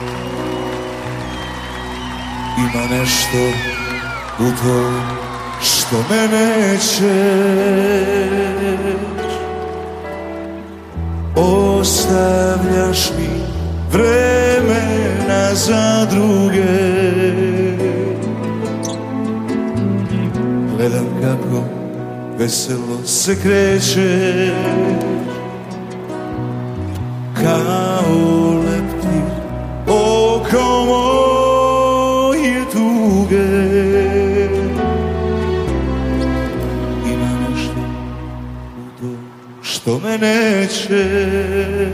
Ima nešto u tom što me nećeš. Ostavljaš mi vremena za druge. Gledam kako veselo se krećeš, kao leptir oko moje tuge. Ima nešto u tom što me nećeš,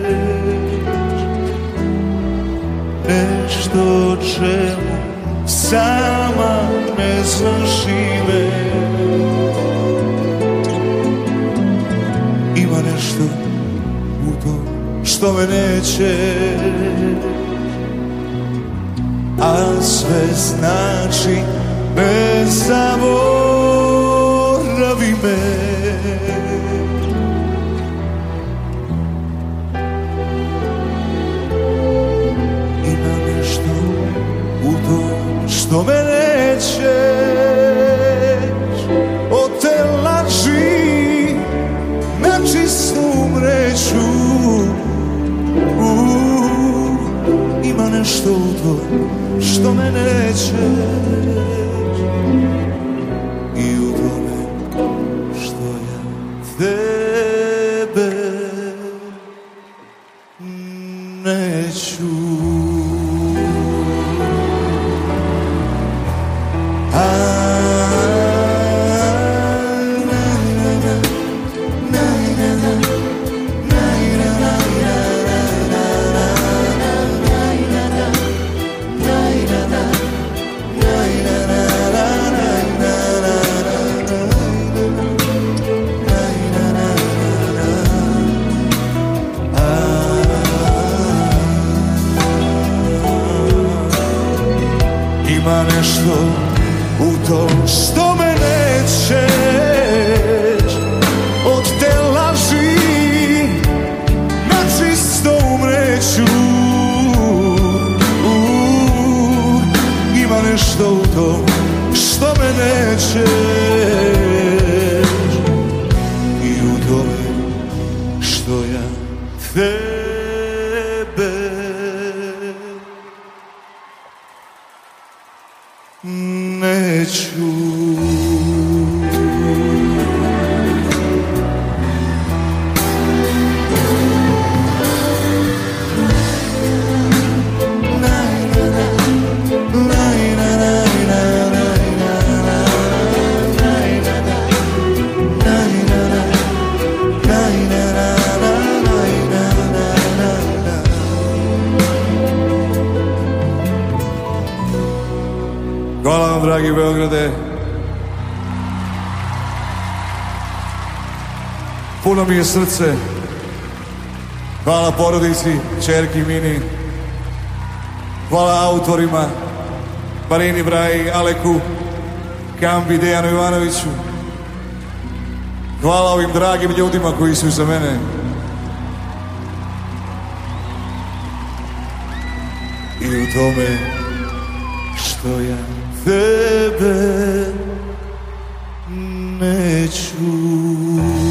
nešto čemu sama ne znaš ime. Ima nešto u tom što me nećeš, a sve znači ne zaboravi me. Ima nešto u tom što me nećeš, od te laži na čistu mrežu. Ima nešto u tom što me nećeš i u tome što ja tebe neću. Ima nešto u tom što me nećeš, od te laži na čisto umreću. Ima nešto u tom što me nećeš i u tome što ja tebe neću. Hvala vam, dragi Beograde. Puno mi je srce. Hvala porodici, ćerki Mini. Hvala autorima, Marini Braji, Aleku, Kambi, Dejanu Ivanoviću. Hvala ovim dragim ljudima koji su za mene. I u tome što ja tebe neću.